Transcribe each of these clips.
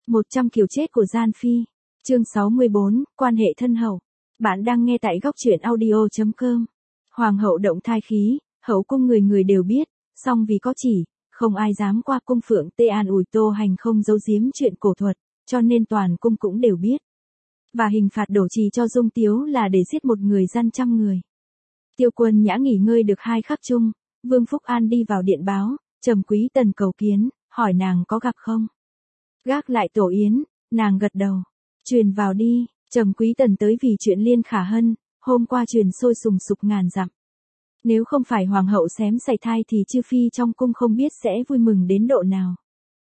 100 kiểu chết của Gian Phi. Chương 64, quan hệ thân hậu. Bạn đang nghe tại góc truyện audio.com. Hoàng hậu động thai khí, hậu cung người người đều biết, song vì có chỉ, không ai dám qua cung Phượng Tê an ủi Tô Hành không giấu giếm chuyện cổ thuật, cho nên toàn cung cũng đều biết. Và hình phạt đổ trì cho Dung Tiếu là để giết một người gian trăm người. Tiêu Quân Nhã nghỉ ngơi được 2 khắc chung, Vương Phúc An đi vào điện báo, Trầm Quý Tần cầu kiến, hỏi nàng có gặp không. Gác lại tổ yến, nàng gật đầu. Truyền vào đi, Trầm Quý Tần tới vì chuyện Liên Khả Hân, hôm qua truyền sôi sùng sục ngàn dặm. Nếu không phải hoàng hậu xém sảy thai thì chư phi trong cung không biết sẽ vui mừng đến độ nào.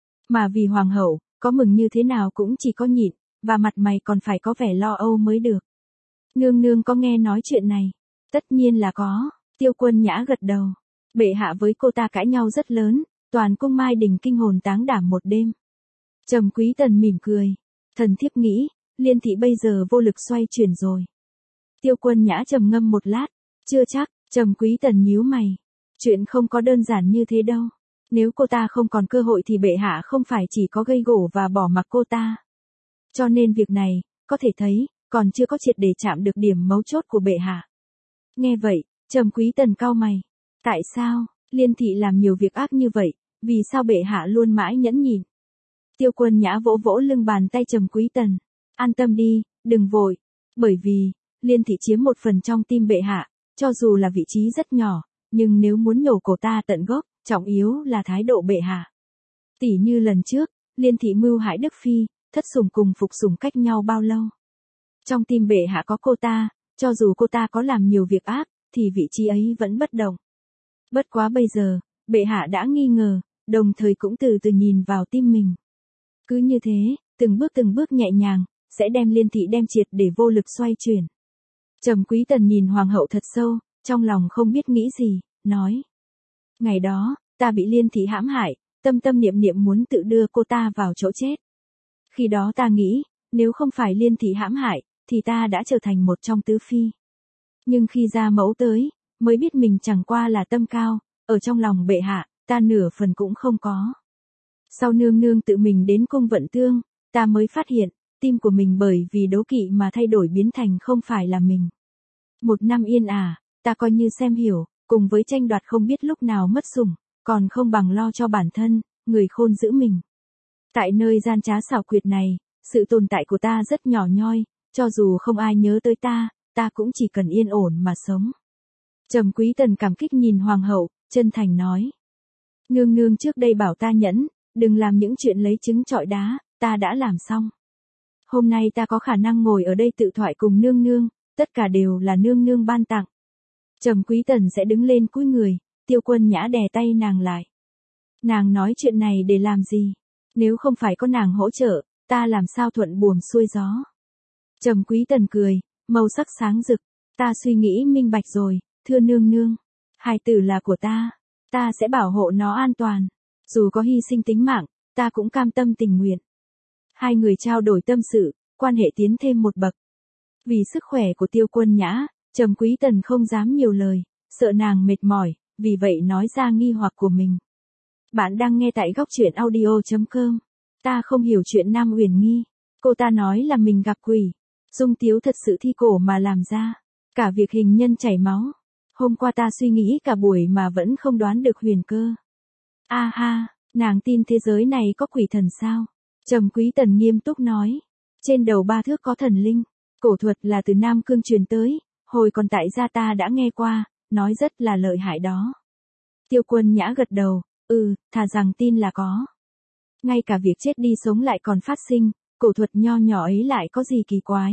Mà vì hoàng hậu, có mừng như thế nào cũng chỉ có nhịn, và mặt mày còn phải có vẻ lo âu mới được. Nương nương có nghe nói chuyện này? Tất nhiên là có, Tiêu Quân Nhã gật đầu. Bệ hạ với cô ta cãi nhau rất lớn, toàn cung Mai Đình kinh hồn táng đảm một đêm. Trầm Quý Tần mỉm cười. Thần thiếp nghĩ, Liên thị bây giờ vô lực xoay chuyển rồi. Tiêu Quân Nhã trầm ngâm một lát. Chưa chắc, Trầm Quý Tần nhíu mày. Chuyện không có đơn giản như thế đâu. Nếu cô ta không còn cơ hội thì bệ hạ không phải chỉ có gây gổ và bỏ mặc cô ta. Cho nên việc này, có thể thấy, còn chưa có triệt để chạm được điểm mấu chốt của bệ hạ. Nghe vậy, Trầm Quý Tần cau mày. Tại sao, Liên thị làm nhiều việc ác như vậy, vì sao bệ hạ luôn mãi nhẫn nhịn? Tiêu Quân Nhã vỗ vỗ lưng bàn tay Trầm Quý Tần. An tâm đi, đừng vội. Bởi vì, Liên thị chiếm một phần trong tim bệ hạ, cho dù là vị trí rất nhỏ, nhưng nếu muốn nhổ cổ ta tận gốc, trọng yếu là thái độ bệ hạ. Tỉ như lần trước, Liên thị mưu hại Đức Phi, thất sủng cùng phục sủng cách nhau bao lâu. Trong tim bệ hạ có cô ta, cho dù cô ta có làm nhiều việc ác, thì vị trí ấy vẫn bất động. Bất quá bây giờ, bệ hạ đã nghi ngờ, đồng thời cũng từ từ nhìn vào tim mình. Cứ như thế, từng bước nhẹ nhàng, sẽ đem Liên thị đem triệt để vô lực xoay chuyển. Trầm Quý Tần nhìn hoàng hậu thật sâu, trong lòng không biết nghĩ gì, nói. Ngày đó, ta bị Liên thị hãm hại, tâm tâm niệm niệm muốn tự đưa cô ta vào chỗ chết. Khi đó ta nghĩ, nếu không phải Liên thị hãm hại, thì ta đã trở thành một trong tứ phi. Nhưng khi ra mẫu tới, mới biết mình chẳng qua là tâm cao, ở trong lòng bệ hạ, ta nửa phần cũng không có. Sau nương nương tự mình đến cung Vận Tương, ta mới phát hiện, tim của mình bởi vì đố kỵ mà thay đổi biến thành không phải là mình. 1 năm yên ta coi như xem hiểu, cùng với tranh đoạt không biết lúc nào mất sủng, còn không bằng lo cho bản thân, người khôn giữ mình. Tại nơi gian trá xảo quyệt này, sự tồn tại của ta rất nhỏ nhoi, cho dù không ai nhớ tới ta cũng chỉ cần yên ổn mà sống. Trầm Quý Tần cảm kích nhìn hoàng hậu, chân thành nói. Nương nương trước đây bảo ta nhẫn, đừng làm những chuyện lấy trứng trọi đá, ta đã làm xong. Hôm nay ta có khả năng ngồi ở đây tự thoại cùng nương nương, tất cả đều là nương nương ban tặng. Trầm Quý Tần sẽ đứng lên cúi người, Tiêu Quân Nhã đè tay nàng lại. Nàng nói chuyện này để làm gì? Nếu không phải có nàng hỗ trợ, ta làm sao thuận buồm xuôi gió? Trầm Quý Tần cười, màu sắc sáng rực. Ta suy nghĩ minh bạch rồi, thưa nương nương. Hài tử là của ta sẽ bảo hộ nó an toàn. Dù có hy sinh tính mạng, ta cũng cam tâm tình nguyện. Hai người trao đổi tâm sự, quan hệ tiến thêm một bậc. Vì sức khỏe của Tiêu Quân Nhã, Trầm Quý Tần không dám nhiều lời, sợ nàng mệt mỏi, vì vậy nói ra nghi hoặc của mình. Bạn đang nghe tại góc truyện audio.com. Ta không hiểu chuyện Nam Uyển Nghi. Cô ta nói là mình gặp quỷ. Dung Tiếu thật sự thi cổ mà làm ra. Cả việc hình nhân chảy máu. Hôm qua ta suy nghĩ cả buổi mà vẫn không đoán được huyền cơ. A ha, nàng tin thế giới này có quỷ thần sao? Trầm Quý Tần nghiêm túc nói. Trên đầu 3 thước có thần linh. Cổ thuật là từ Nam Cương truyền tới, hồi còn tại gia ta đã nghe qua, nói rất là lợi hại đó. Tiêu Quân Nhã gật đầu, thà rằng tin là có. Ngay cả việc chết đi sống lại còn phát sinh, cổ thuật nho nhỏ ấy lại có gì kỳ quái.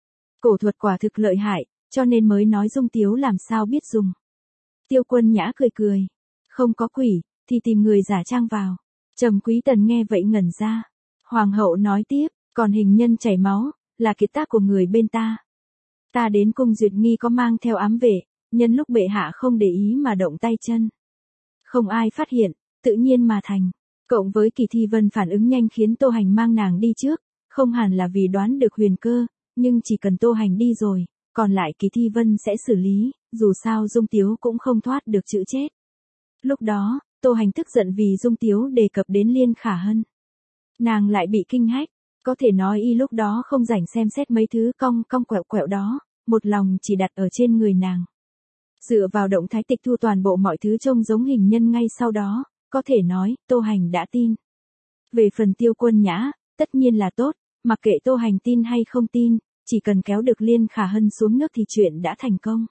Cổ thuật quả thực lợi hại, cho nên mới nói Dung Tiếu làm sao biết dùng. Tiêu Quân Nhã cười cười. Không có quỷ, thì tìm người giả trang vào. Trầm Quý Tần nghe vậy ngẩn ra. Hoàng hậu nói tiếp, còn hình nhân chảy máu, là kiệt tác của người bên ta. Ta đến cung Duyệt Nghi có mang theo ám vệ, nhân lúc bệ hạ không để ý mà động tay chân. Không ai phát hiện, tự nhiên mà thành. Cộng với Kỳ Thi Vân phản ứng nhanh khiến Tô Hành mang nàng đi trước, không hẳn là vì đoán được huyền cơ, nhưng chỉ cần Tô Hành đi rồi, còn lại Kỳ Thi Vân sẽ xử lý, dù sao Dung Tiếu cũng không thoát được chữ chết. Lúc đó, Tô Hành tức giận vì Dung Tiếu đề cập đến Liên Khả Hân. Nàng lại bị kinh hách, có thể nói y lúc đó không rảnh xem xét mấy thứ cong cong quẹo quẹo đó, một lòng chỉ đặt ở trên người nàng. Dựa vào động thái tịch thu toàn bộ mọi thứ trông giống hình nhân ngay sau đó, có thể nói, Tô Hành đã tin. Về phần Tiêu Quân Nhã, tất nhiên là tốt, mặc kệ Tô Hành tin hay không tin, chỉ cần kéo được Liên Khả Hân xuống nước thì chuyện đã thành công.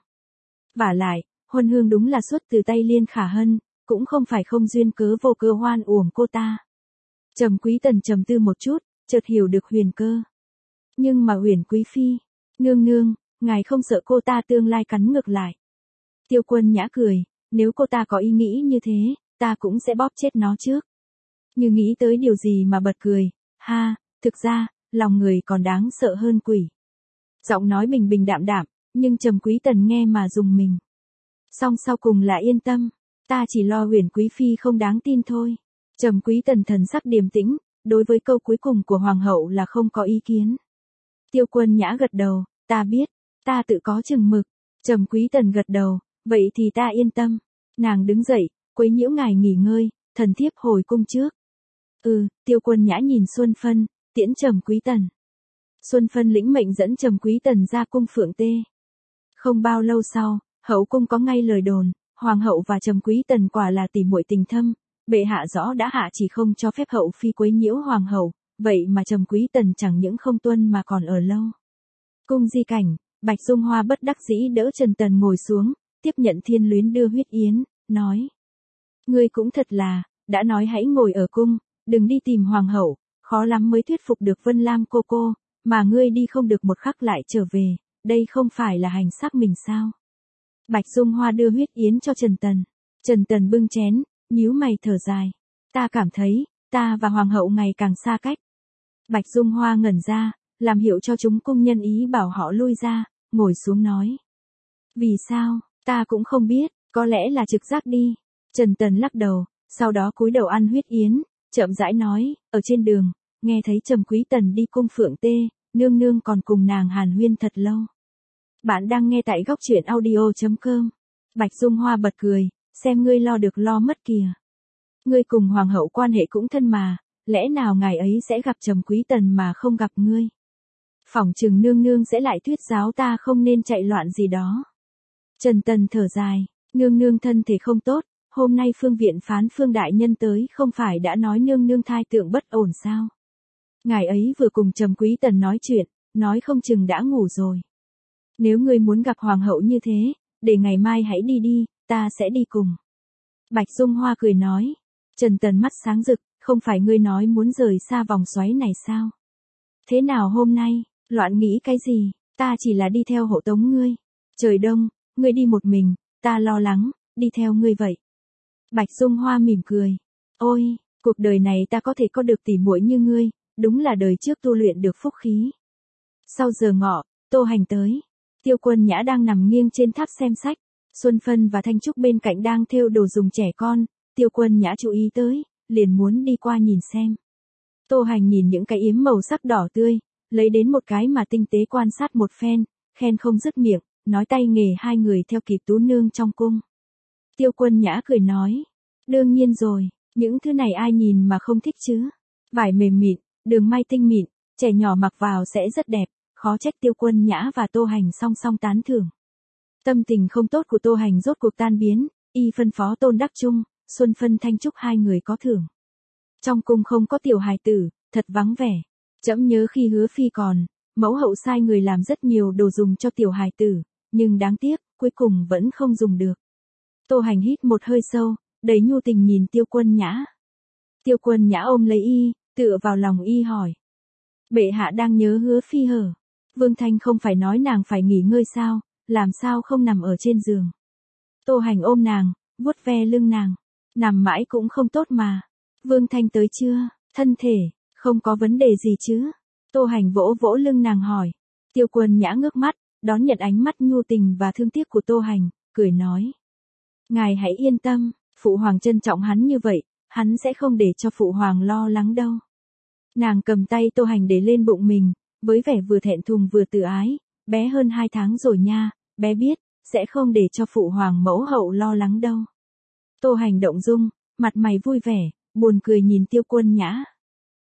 Vả lại, Huân Hương đúng là xuất từ tay Liên Khả Hân, cũng không phải không duyên cớ vô cớ hoan uổng cô ta. Trầm Quý Tần trầm tư một chút, chợt hiểu được huyền cơ. Nhưng mà Huyền Quý Phi, nương nương, ngài không sợ cô ta tương lai cắn ngược lại. Tiêu Quân Nhã cười, nếu cô ta có ý nghĩ như thế, ta cũng sẽ bóp chết nó trước. Như nghĩ tới điều gì mà bật cười, ha, thực ra, lòng người còn đáng sợ hơn quỷ. Giọng nói bình bình đạm đạm, nhưng Trầm Quý Tần nghe mà dùng mình. Song sau cùng là yên tâm, ta chỉ lo Huyền Quý Phi không đáng tin thôi. Trầm Quý Tần thần sắc điềm tĩnh, đối với câu cuối cùng của Hoàng hậu là không có ý kiến. Tiêu Quân Nhã gật đầu, ta biết, ta tự có chừng mực. Trầm Quý Tần gật đầu, vậy thì ta yên tâm. Nàng đứng dậy, quấy nhiễu ngài nghỉ ngơi, thần thiếp hồi cung trước. Tiêu Quân Nhã nhìn Xuân Phân, tiễn Trầm Quý Tần. Xuân Phân lĩnh mệnh dẫn Trầm Quý Tần ra cung Phượng Tê. Không bao lâu sau, hậu cung có ngay lời đồn, Hoàng hậu và Trầm Quý Tần quả là tỉ muội tình thâm, bệ hạ rõ đã hạ chỉ không cho phép hậu phi quấy nhiễu Hoàng hậu, vậy mà Trầm Quý Tần chẳng những không tuân mà còn ở lâu. Cung Di Cảnh, Bạch Dung Hoa bất đắc dĩ đỡ Trần Tần ngồi xuống, tiếp nhận Thiên Luyến đưa huyết yến, nói. Ngươi cũng thật là, đã nói hãy ngồi ở cung, đừng đi tìm Hoàng hậu, khó lắm mới thuyết phục được Vân Lam cô, mà ngươi đi không được một khắc lại trở về, đây không phải là hành xác mình sao? Bạch Dung Hoa đưa huyết yến cho Trần Tần. Trần Tần bưng chén, nhíu mày thở dài. Ta cảm thấy, ta và Hoàng hậu ngày càng xa cách. Bạch Dung Hoa ngẩn ra, làm hiệu cho chúng cung nhân ý bảo họ lui ra, ngồi xuống nói. Vì sao, ta cũng không biết, có lẽ là trực giác đi. Trần Tần lắc đầu, sau đó cúi đầu ăn huyết yến, chậm rãi nói, ở trên đường, nghe thấy Trầm Quý Tần đi cung Phượng Tê, nương nương còn cùng nàng hàn huyên thật lâu. Bạn đang nghe tại góc truyện audio.com. Bạch Dung Hoa bật cười, xem ngươi lo được lo mất kìa. Ngươi cùng Hoàng hậu quan hệ cũng thân mà, lẽ nào ngài ấy sẽ gặp Trầm Quý Tần mà không gặp ngươi? Phỏng chừng nương nương sẽ lại thuyết giáo ta không nên chạy loạn gì đó. Trần Tần thở dài, nương nương thân thể không tốt, hôm nay phương viện phán Phương đại nhân tới không phải đã nói nương nương thai tượng bất ổn sao? Ngài ấy vừa cùng Trầm Quý Tần nói chuyện, nói không chừng đã ngủ rồi. Nếu ngươi muốn gặp Hoàng hậu như thế, để ngày mai hãy đi đi, ta sẽ đi cùng. Bạch Dung Hoa cười nói. Trần Tần mắt sáng rực, không phải ngươi nói muốn rời xa vòng xoáy này sao? Thế nào hôm nay, loạn nghĩ cái gì, ta chỉ là đi theo hộ tống ngươi. Trời đông, ngươi đi một mình, ta lo lắng, đi theo ngươi vậy. Bạch Dung Hoa mỉm cười. Ôi, cuộc đời này ta có thể có được tỉ muội như ngươi, đúng là đời trước tu luyện được phúc khí. Sau giờ ngọ, Tô Hành tới. Tiêu Quân Nhã đang nằm nghiêng trên tháp xem sách. Xuân Phân và Thanh Trúc bên cạnh đang thêu đồ dùng trẻ con. Tiêu Quân Nhã chú ý tới, liền muốn đi qua nhìn xem. Tô Hành nhìn những cái yếm màu sắc đỏ tươi, lấy đến một cái mà tinh tế quan sát một phen, khen không dứt miệng, nói tay nghề hai người theo kịp tú nương trong cung. Tiêu Quân Nhã cười nói, đương nhiên rồi, những thứ này ai nhìn mà không thích chứ. Vải mềm mịn, đường may tinh mịn, trẻ nhỏ mặc vào sẽ rất đẹp, khó trách Tiêu Quân Nhã và Tô Hành song song tán thưởng. Tâm tình không tốt của Tô Hành rốt cuộc tan biến, y phân phó Tôn Đắc Trung, Xuân Phân Thanh Trúc hai người có thưởng. Trong cung không có tiểu hài tử, thật vắng vẻ. Trẫm nhớ khi Hứa Phi còn, mẫu hậu sai người làm rất nhiều đồ dùng cho tiểu hài tử, nhưng đáng tiếc, cuối cùng vẫn không dùng được. Tô Hành hít một hơi sâu, đầy nhu tình nhìn Tiêu Quân Nhã. Tiêu Quân Nhã ôm lấy y, tựa vào lòng y hỏi. Bệ hạ đang nhớ Hứa Phi hở? Vương Thanh không phải nói nàng phải nghỉ ngơi sao, làm sao không nằm ở trên giường? Tô Hành ôm nàng, vuốt ve lưng nàng. Nằm mãi cũng không tốt mà. Vương Thanh tới chưa? Thân thể, không có vấn đề gì chứ? Tô Hành vỗ vỗ lưng nàng hỏi. Tiêu Quân Nhã ngước mắt, đón nhận ánh mắt nhu tình và thương tiếc của Tô Hành, cười nói. Ngài hãy yên tâm, Phụ Hoàng trân trọng hắn như vậy, hắn sẽ không để cho Phụ Hoàng lo lắng đâu. Nàng cầm tay Tô Hành để lên bụng mình, với vẻ vừa thẹn thùng vừa tự ái, bé hơn 2 tháng rồi nha, bé biết, sẽ không để cho Phụ Hoàng mẫu hậu lo lắng đâu. Tô Hành động dung, mặt mày vui vẻ, buồn cười nhìn Tiêu Quân Nhã.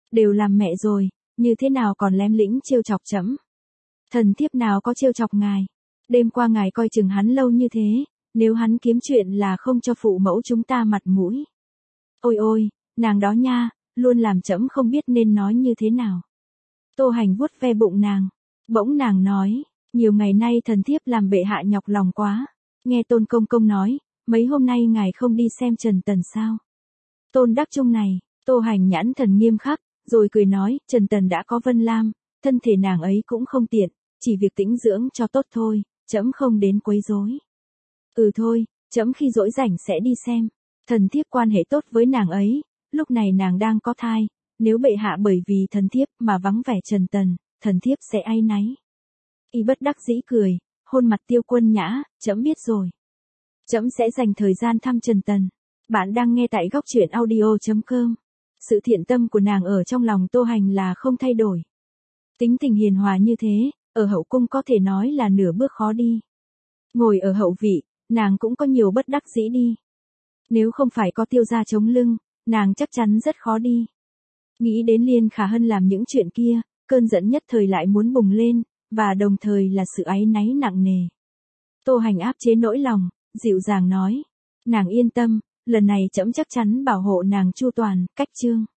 Đều làm mẹ rồi, như thế nào còn lém lĩnh trêu chọc trẫm? Thần thiếp nào có trêu chọc ngài. Đêm qua ngài coi chừng hắn lâu như thế, nếu hắn kiếm chuyện là không cho phụ mẫu chúng ta mặt mũi. Ôi ôi, nàng đó nha, luôn làm trẫm không biết nên nói như thế nào. Tô Hành vuốt ve bụng nàng. Bỗng nàng nói, nhiều ngày nay thần thiếp làm bệ hạ nhọc lòng quá. Nghe Tôn Công Công nói, mấy hôm nay ngài không đi xem Trần Tần sao? Tôn Đắc Trung này, Tô Hành nhãn thần nghiêm khắc, rồi cười nói, Trần Tần đã có Vân Lam, thân thể nàng ấy cũng không tiện, chỉ việc tĩnh dưỡng cho tốt thôi, trẫm không đến quấy rối. Ừ thôi, trẫm khi rỗi rảnh sẽ đi xem. Thần thiếp quan hệ tốt với nàng ấy, lúc này nàng đang có thai, nếu bệ hạ bởi vì thần thiếp mà vắng vẻ Trần Tần, thần thiếp sẽ áy náy. Y bất đắc dĩ cười, hôn mặt Tiêu Quân Nhã, trẫm biết rồi. Trẫm sẽ dành thời gian thăm Trần Tần. Bạn đang nghe tại góc truyện audio.com. Sự thiện tâm của nàng ở trong lòng Tô Hành là không thay đổi. Tính tình hiền hòa như thế, ở hậu cung có thể nói là nửa bước khó đi. Ngồi ở hậu vị, nàng cũng có nhiều bất đắc dĩ đi. Nếu không phải có Tiêu gia chống lưng, nàng chắc chắn rất khó đi. Nghĩ đến Liên Khả Hân làm những chuyện kia, cơn giận nhất thời lại muốn bùng lên, và đồng thời là sự áy náy nặng nề. Tô Hành áp chế nỗi lòng, dịu dàng nói, nàng yên tâm, lần này trẫm chắc chắn bảo hộ nàng chu toàn. Cách chương